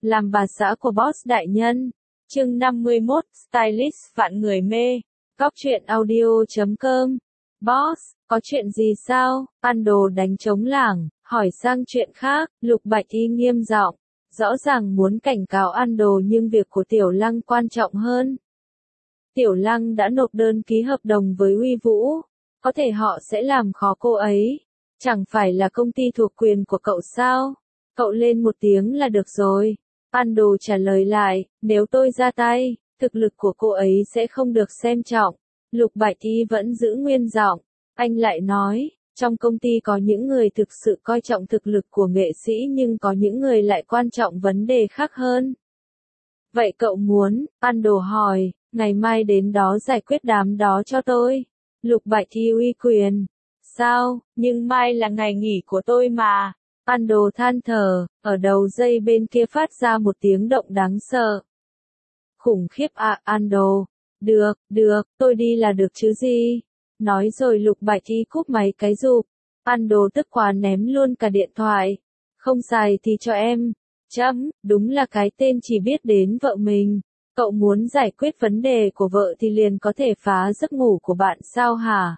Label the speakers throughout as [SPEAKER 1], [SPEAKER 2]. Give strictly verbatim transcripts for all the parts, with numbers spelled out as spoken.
[SPEAKER 1] làm bà xã của boss đại nhân. Chương năm mươi mốt, Stylist vạn người mê. Góc truyện audio chấm com. Boss, có chuyện gì sao? Ăn đồ đánh trống lảng, hỏi sang chuyện khác, Lục Bạch Y nghiêm giọng. Rõ ràng muốn cảnh cáo An Đồ nhưng việc của Tiểu Lăng quan trọng hơn. Tiểu Lăng đã nộp đơn ký hợp đồng với Uy Vũ. Có thể họ sẽ làm khó cô ấy. Chẳng phải là công ty thuộc quyền của cậu sao? Cậu lên một tiếng là được rồi. An Đồ trả lời lại, nếu tôi ra tay, thực lực của cô ấy sẽ không được xem trọng. Lục Bạch Y vẫn giữ nguyên giọng. Anh lại nói, trong công ty có những người thực sự coi trọng thực lực của nghệ sĩ nhưng có những người lại quan trọng vấn đề khác hơn. Vậy cậu muốn, An Đồ hỏi, ngày mai đến đó giải quyết đám đó cho tôi. Lục Bạch Y uy quyền. Sao, nhưng mai là ngày nghỉ của tôi mà. An Đồ than thở, ở đầu dây bên kia phát ra một tiếng động đáng sợ. Khủng khiếp à, An Đồ. Được, được, tôi đi là được chứ gì. Nói rồi Lục Bạch Y cúp máy cái rụp. An Đồ tức quá ném luôn cả điện thoại. Không xài thì cho em. Chấm, đúng là cái tên chỉ biết đến vợ mình. Cậu muốn giải quyết vấn đề của vợ thì liền có thể phá giấc ngủ của bạn sao hả?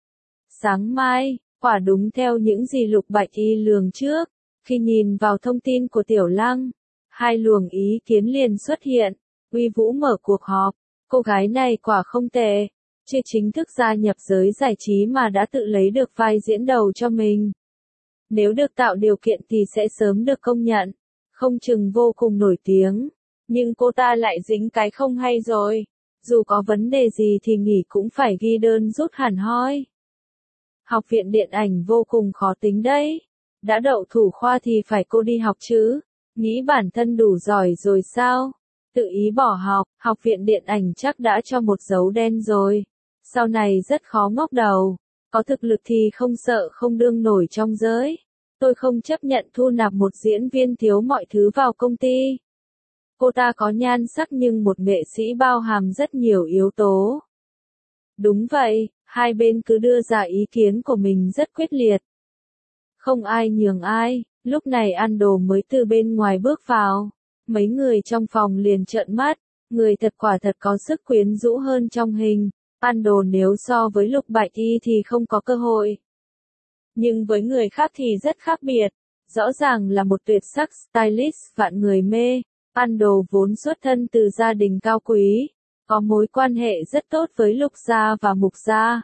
[SPEAKER 1] Sáng mai, quả đúng theo những gì Lục Bạch Y lường trước. Khi nhìn vào thông tin của Tiểu Lăng, hai luồng ý kiến liền xuất hiện. Uy Vũ mở cuộc họp. Cô gái này quả không tệ. Chưa chính thức gia nhập giới giải trí mà đã tự lấy được vai diễn đầu cho mình. Nếu được tạo điều kiện thì sẽ sớm được công nhận. Không chừng vô cùng nổi tiếng. Nhưng cô ta lại dính cái không hay rồi. Dù có vấn đề gì thì nghỉ cũng phải ghi đơn rút hẳn hoi. Học viện điện ảnh vô cùng khó tính đấy. Đã đậu thủ khoa thì phải cô đi học chứ. Nghĩ bản thân đủ giỏi rồi sao? Tự ý bỏ học, học viện điện ảnh chắc đã cho một dấu đen rồi. Sau này rất khó ngóc đầu. Có thực lực thì không sợ không đương nổi trong giới. Tôi không chấp nhận thu nạp một diễn viên thiếu mọi thứ vào công ty. Cô ta có nhan sắc nhưng một nghệ sĩ bao hàm rất nhiều yếu tố. Đúng vậy, hai bên cứ đưa ra ý kiến của mình rất quyết liệt. Không ai nhường ai, lúc này An Đồ mới từ bên ngoài bước vào. Mấy người trong phòng liền trợn mắt, người thật quả thật có sức quyến rũ hơn trong hình. An Đồ nếu so với Lục Bạch Y thì không có cơ hội. Nhưng với người khác thì rất khác biệt. Rõ ràng là một tuyệt sắc stylist vạn người mê. An Đồ vốn xuất thân từ gia đình cao quý, có mối quan hệ rất tốt với Lục gia và Mục gia.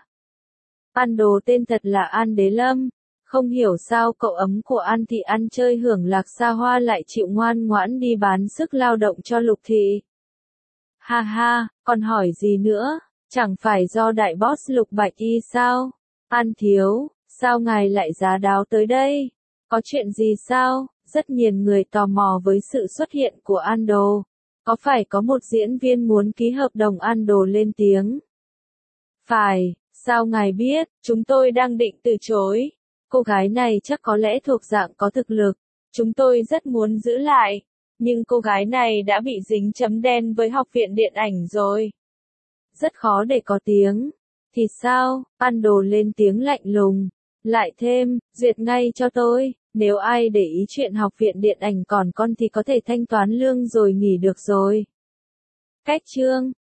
[SPEAKER 1] An Đồ tên thật là An Đế Lâm. Không hiểu sao cậu ấm của An Thị ăn chơi hưởng lạc xa hoa lại chịu ngoan ngoãn đi bán sức lao động cho Lục Thị. Ha ha, còn hỏi gì nữa, chẳng phải do đại boss Lục Bạch Y sao? An thiếu, sao ngài lại giá đáo tới đây? Có chuyện gì sao? Rất nhiều người tò mò với sự xuất hiện của An Đồ. Có phải có một diễn viên muốn ký hợp đồng? An Đồ lên tiếng. Phải, sao ngài biết? Chúng tôi đang định từ chối. Cô gái này chắc có lẽ thuộc dạng có thực lực. Chúng tôi rất muốn giữ lại. Nhưng cô gái này đã bị dính chấm đen với học viện điện ảnh rồi. Rất khó để có tiếng. Thì sao? An Đồ lên tiếng lạnh lùng. Lại thêm, duyệt ngay cho tôi. Nếu ai để ý chuyện học viện điện ảnh còn con thì có thể thanh toán lương rồi nghỉ được rồi. Cách chương